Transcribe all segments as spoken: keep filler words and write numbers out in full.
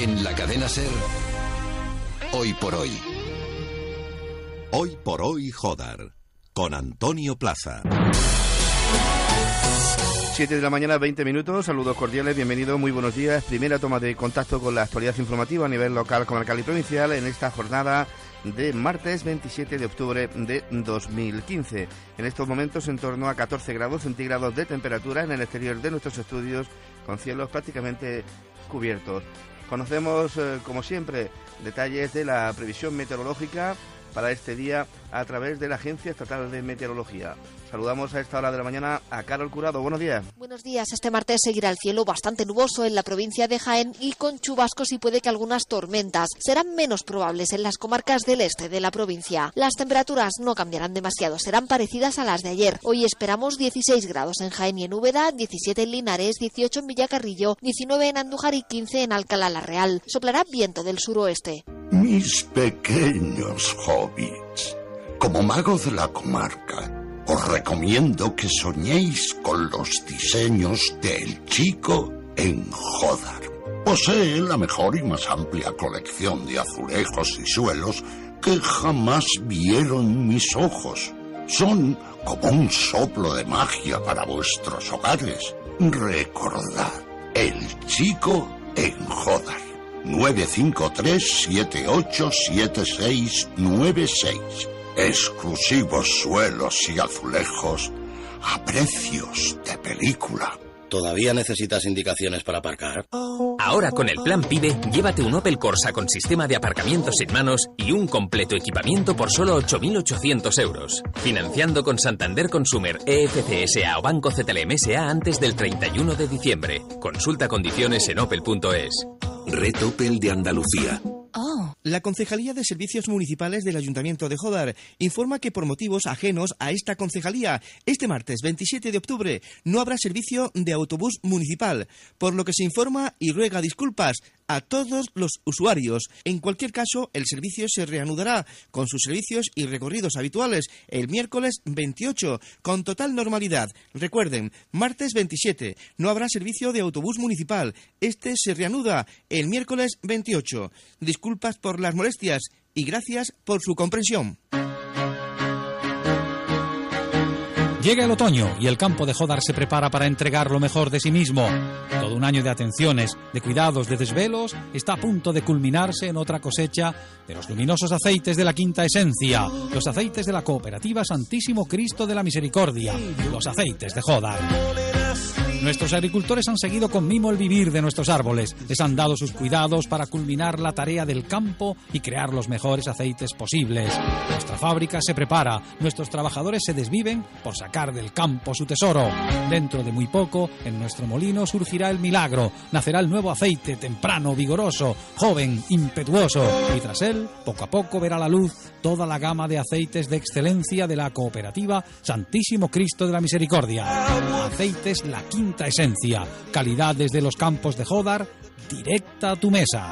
En la cadena SER, Hoy por Hoy. Hoy por Hoy Jodar, con Antonio Plaza. siete de la mañana, veinte minutos, saludos cordiales, bienvenidos, muy buenos días. Primera toma de contacto con la actualidad informativa a nivel local, comarcal y provincial en esta jornada de martes veintisiete de octubre de dos mil quince. En estos momentos en torno a catorce grados centígrados de temperatura en el exterior de nuestros estudios, con cielos prácticamente cubiertos. Conocemos, eh, como siempre, detalles de la previsión meteorológica para este día a través de la Agencia Estatal de Meteorología. Saludamos a esta hora de la mañana a Carol Curado. Buenos días. Buenos días. Este martes seguirá el cielo bastante nuboso en la provincia de Jaén y con chubascos y puede que algunas tormentas. Serán menos probables en las comarcas del este de la provincia. Las temperaturas no cambiarán demasiado, serán parecidas a las de ayer. Hoy esperamos dieciséis grados en Jaén y en Úbeda, diecisiete en Linares, dieciocho en Villacarrillo, diecinueve en Andújar y quince en Alcalá la Real. Soplará viento del suroeste. Mis pequeños hobbits, como mago de la comarca, os recomiendo que soñéis con los diseños del Chico en Jodar. Posee la mejor y más amplia colección de azulejos y suelos que jamás vieron mis ojos. Son como un soplo de magia para vuestros hogares. Recordad, el Chico en Jodar. nueve cinco tres, siete ocho siete seis nueve seis. Exclusivos suelos y azulejos a precios de película. ¿Todavía necesitas indicaciones para aparcar? Ahora con el plan PIBE, llévate un Opel Corsa con sistema de aparcamiento sin manos y un completo equipamiento por solo ocho mil ochocientos euros. Financiando con Santander Consumer, E F C S A o Banco Z L M S A antes del treinta y uno de diciembre. Consulta condiciones en opel punto es. Red Opel de Andalucía. Oh. La Concejalía de Servicios Municipales del Ayuntamiento de Jodar informa que por motivos ajenos a esta concejalía, este martes veintisiete de octubre no habrá servicio de autobús municipal, por lo que se informa y ruega disculpas a todos los usuarios. En cualquier caso, el servicio se reanudará con sus servicios y recorridos habituales el miércoles veintiocho, con total normalidad. Recuerden, martes veintisiete, no habrá servicio de autobús municipal. Este se reanuda el miércoles veintiocho. Disculpas por las molestias y gracias por su comprensión. Llega el otoño y el campo de Jodar se prepara para entregar lo mejor de sí mismo. Todo un año de atenciones, de cuidados, de desvelos está a punto de culminarse en otra cosecha de los luminosos aceites de la Quinta Esencia, los aceites de la Cooperativa Santísimo Cristo de la Misericordia, los aceites de Jodar. Nuestros agricultores han seguido con mimo el vivir de nuestros árboles, les han dado sus cuidados para culminar la tarea del campo y crear los mejores aceites posibles. Nuestra fábrica se prepara, nuestros trabajadores se desviven por sacar del campo su tesoro. Dentro de muy poco, en nuestro molino surgirá el milagro, nacerá el nuevo aceite temprano, vigoroso, joven, impetuoso, y tras él, poco a poco verá la luz toda la gama de aceites de excelencia de la Cooperativa Santísimo Cristo de la Misericordia. Aceites La Quinta Esencia, calidad desde los campos de Jodar, directa a tu mesa.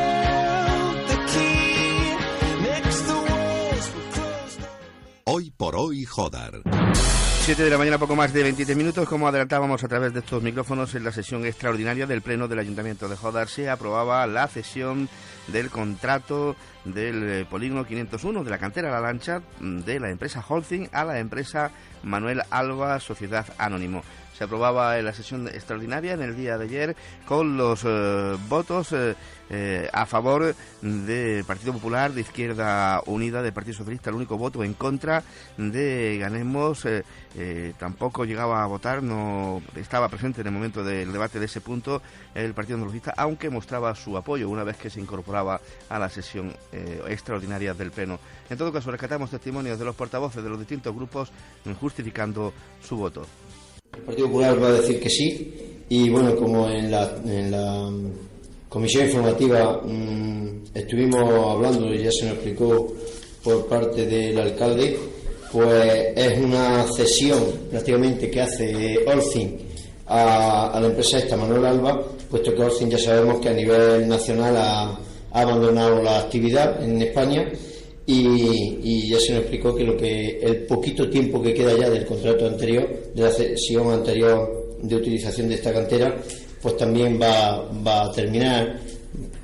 Hoy por Hoy Jodar. siete de la mañana, poco más de veintisiete minutos. Como adelantábamos a través de estos micrófonos, en la sesión extraordinaria del Pleno del Ayuntamiento de Jodar se aprobaba la cesión del contrato del polígono quinientos uno de la cantera La Lancha de la empresa Holcim a la empresa Manuel Alba Sociedad Anónimo. Se aprobaba en la sesión extraordinaria en el día de ayer con los eh, votos eh, eh, a favor del Partido Popular, de Izquierda Unida, del Partido Socialista, el único voto en contra de Ganemos. Eh, eh, tampoco llegaba a votar, no estaba presente en el momento del debate de ese punto el Partido Andalucista, aunque mostraba su apoyo una vez que se incorporaba a la sesión eh, extraordinaria del Pleno. En todo caso, rescatamos testimonios de los portavoces de los distintos grupos justificando su voto. El Partido Popular va a decir que sí, y bueno, como en la, en la comisión informativa mmm, estuvimos hablando y ya se nos explicó por parte del alcalde, pues es una cesión prácticamente que hace Holcim a, a la empresa esta Manuel Alba, puesto que Holcim ya sabemos que a nivel nacional ha, ha abandonado la actividad en España. Y, y ya se nos explicó que lo que el poquito tiempo que queda ya del contrato anterior, de la cesión anterior de utilización de esta cantera, pues también va, va a terminar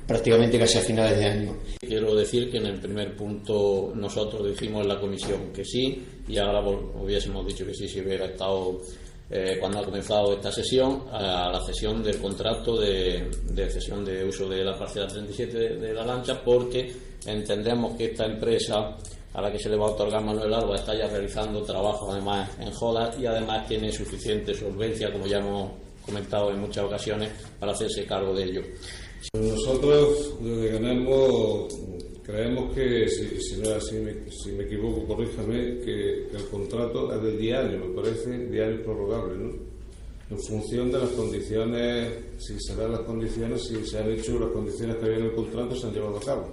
prácticamente casi a finales de año. Quiero decir que en el primer punto nosotros dijimos en la comisión que sí, y ahora hubiésemos dicho que sí si hubiera estado eh, cuando ha comenzado esta sesión a la cesión del contrato de, de cesión de uso de la parcela treinta y siete de, de la lancha, porque entendemos que esta empresa a la que se le va a otorgar Manuel Alba está ya realizando trabajo además en Jodar y además tiene suficiente solvencia, como ya hemos comentado en muchas ocasiones, para hacerse cargo de ello. Nosotros desde Ganemos creemos que, si, si, no, si, me, si me equivoco, corríjame, que, que el contrato es de diez años, me parece, diez años prorrogable, ¿no? En función de las condiciones, si se dan las condiciones, si se han hecho las condiciones que había en el contrato, se han llevado a cabo.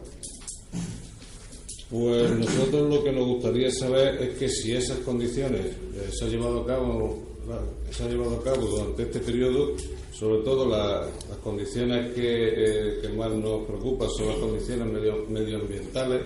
Pues nosotros lo que nos gustaría saber es que si esas condiciones eh, se han llevado a cabo, se han llevado a cabo durante este periodo, sobre todo la, las condiciones que, eh, que más nos preocupan son las condiciones medio, medioambientales.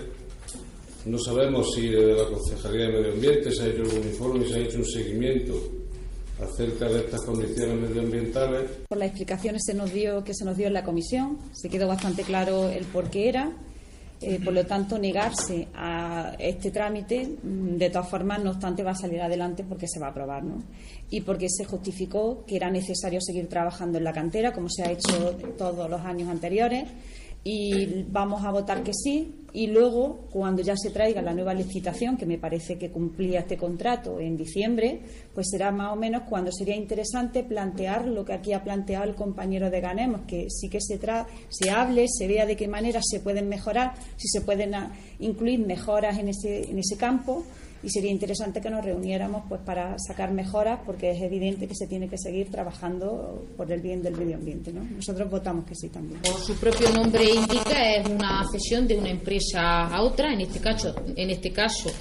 No sabemos si de la Concejalía de Medio Ambiente se ha hecho algún informe, se ha hecho un seguimiento acerca de estas condiciones medioambientales. Por las explicaciones se nos dio, que se nos dio en la comisión, se quedó bastante claro el por qué era. Eh, por lo tanto, negarse a este trámite, de todas formas, no obstante, va a salir adelante porque se va a aprobar, ¿no? Y porque se justificó que era necesario seguir trabajando en la cantera, como se ha hecho todos los años anteriores, y vamos a votar que sí, y luego, cuando ya se traiga la nueva licitación, que me parece que cumplía este contrato en diciembre, pues será más o menos cuando sería interesante plantear lo que aquí ha planteado el compañero de Ganemos, que sí que se, tra se hable, se vea de qué manera se pueden mejorar, si se pueden incluir mejoras en ese, en ese campo, y sería interesante que nos reuniéramos pues para sacar mejoras, porque es evidente que se tiene que seguir trabajando por el bien del medio ambiente, ¿no? Nosotros votamos que sí también. Por su propio nombre indica, es una cesión de una empresa a otra, en este caso, en este caso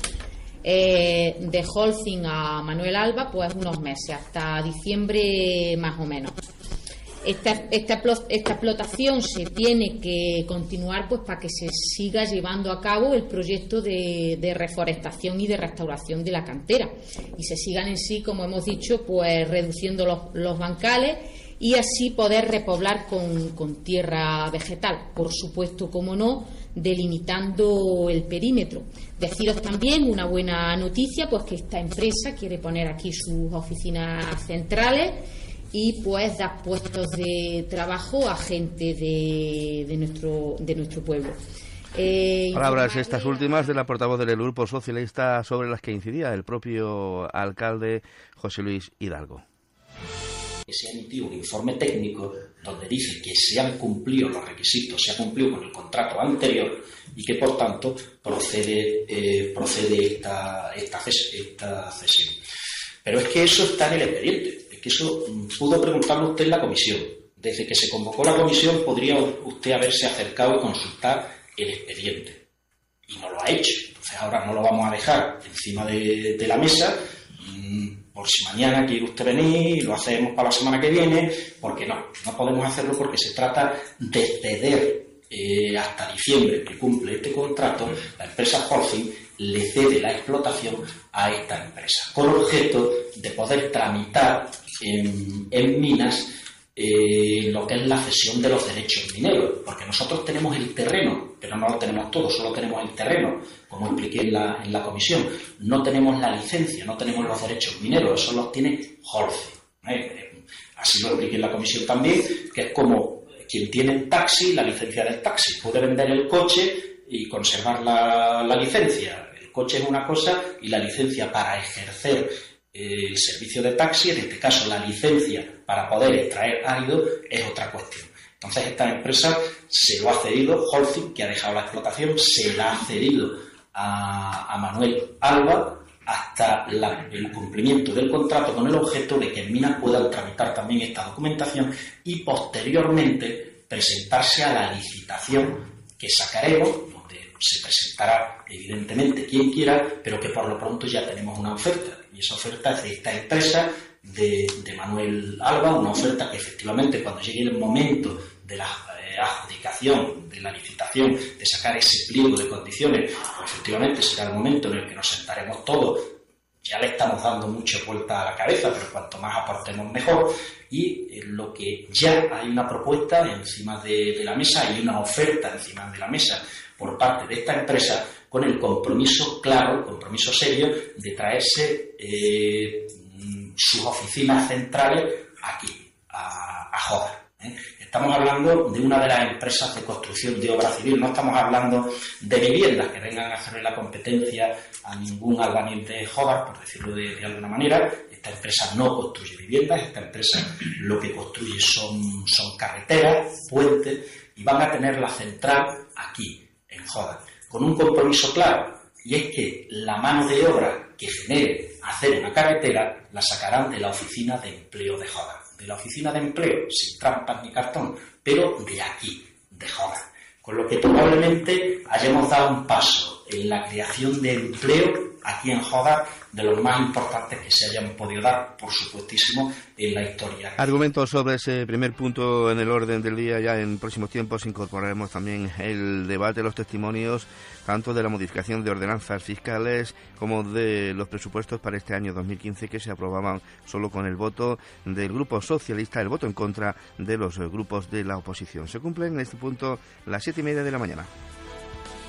eh, de Holcim a Manuel Alba, pues unos meses, hasta diciembre más o menos. Esta, esta, esta explotación se tiene que continuar pues para que se siga llevando a cabo el proyecto de, de reforestación y de restauración de la cantera y se sigan en sí, como hemos dicho, pues reduciendo los, los bancales y así poder repoblar con, con tierra vegetal, por supuesto, como no, delimitando el perímetro. Deciros también una buena noticia, pues que esta empresa quiere poner aquí sus oficinas centrales y pues dar puestos de trabajo a gente de, de nuestro de nuestro pueblo. Eh, Palabras estas últimas de la portavoz del Grupo Socialista, sobre las que incidía el propio alcalde José Luis Hidalgo. Se ha emitido un informe técnico donde dice que se han cumplido los requisitos, se ha cumplido con el contrato anterior y que por tanto procede eh, procede esta, esta, esta cesión. Pero es que eso está en el expediente. Que eso pudo preguntarlo usted en la comisión. Desde que se convocó la comisión podría usted haberse acercado y consultar el expediente. Y no lo ha hecho. Entonces ahora no lo vamos a dejar encima de, de la mesa mmm, por si mañana quiere usted venir y lo hacemos para la semana que viene, porque no, no podemos hacerlo porque se trata de ceder eh, hasta diciembre, que cumple este contrato, la empresa Holcim le cede la explotación a esta empresa, con objeto de poder tramitar en, en minas eh, lo que es la cesión de los derechos mineros, porque nosotros tenemos el terreno, pero no lo tenemos todo, solo tenemos el terreno, como expliqué en la, en la comisión. No tenemos la licencia, no tenemos los derechos mineros, eso los tiene Holcim. ¿eh? Así lo expliqué en la comisión también, que es como quien tiene el taxi, la licencia del taxi, puede vender el coche y conservar la, la licencia. El coche es una cosa y la licencia para ejercer eh, el servicio de taxi, en este caso la licencia para poder extraer árido, es otra cuestión. Entonces esta empresa se lo ha cedido, Holcim, que ha dejado la explotación, se la ha cedido a, a Manuel Alba hasta la, el cumplimiento del contrato, con el objeto de que en Minas puedan tramitar también esta documentación y posteriormente presentarse a la licitación que sacaremos, donde se presentará evidentemente quien quiera, pero que por lo pronto ya tenemos una oferta, y esa oferta es de esta empresa, de, de Manuel Alba, una oferta que efectivamente cuando llegue el momento de la eh, adjudicación, de la licitación, de sacar ese pliego de condiciones, pues efectivamente será el momento en el que nos sentaremos todos ya le estamos dando mucha vuelta a la cabeza, pero cuanto más aportemos mejor. Y en lo que ya hay una propuesta encima de, de la mesa, hay una oferta encima de la mesa por parte de esta empresa con el compromiso claro, el compromiso serio de traerse eh, sus oficinas centrales aquí, a, a Jódar. ¿eh? Estamos hablando de una de las empresas de construcción de obra civil, no estamos hablando de viviendas que vengan a hacerle la competencia a ningún albañil de Jódar, por decirlo de, de alguna manera. Esta empresa no construye viviendas, esta empresa lo que construye son, son carreteras, puentes, y van a tener la central aquí, en Jódar, con un compromiso claro, y es que la mano de obra que genere hacer una carretera la sacarán de la oficina de empleo de Jódar. De la oficina de empleo, sin trampas ni cartón, pero de aquí, de Jódar. Con lo que probablemente hayamos dado un paso en la creación de empleo aquí en Jódar, de los más importantes que se hayan podido dar, por supuestísimo, en la historia. Argumentos sobre ese primer punto en el orden del día. Ya en próximos tiempos incorporaremos también el debate, los testimonios, tanto de la modificación de ordenanzas fiscales como de los presupuestos para este año dos mil quince, que se aprobaban solo con el voto del Grupo Socialista, el voto en contra de los grupos de la oposición. Se cumplen en este punto las siete y media de la mañana.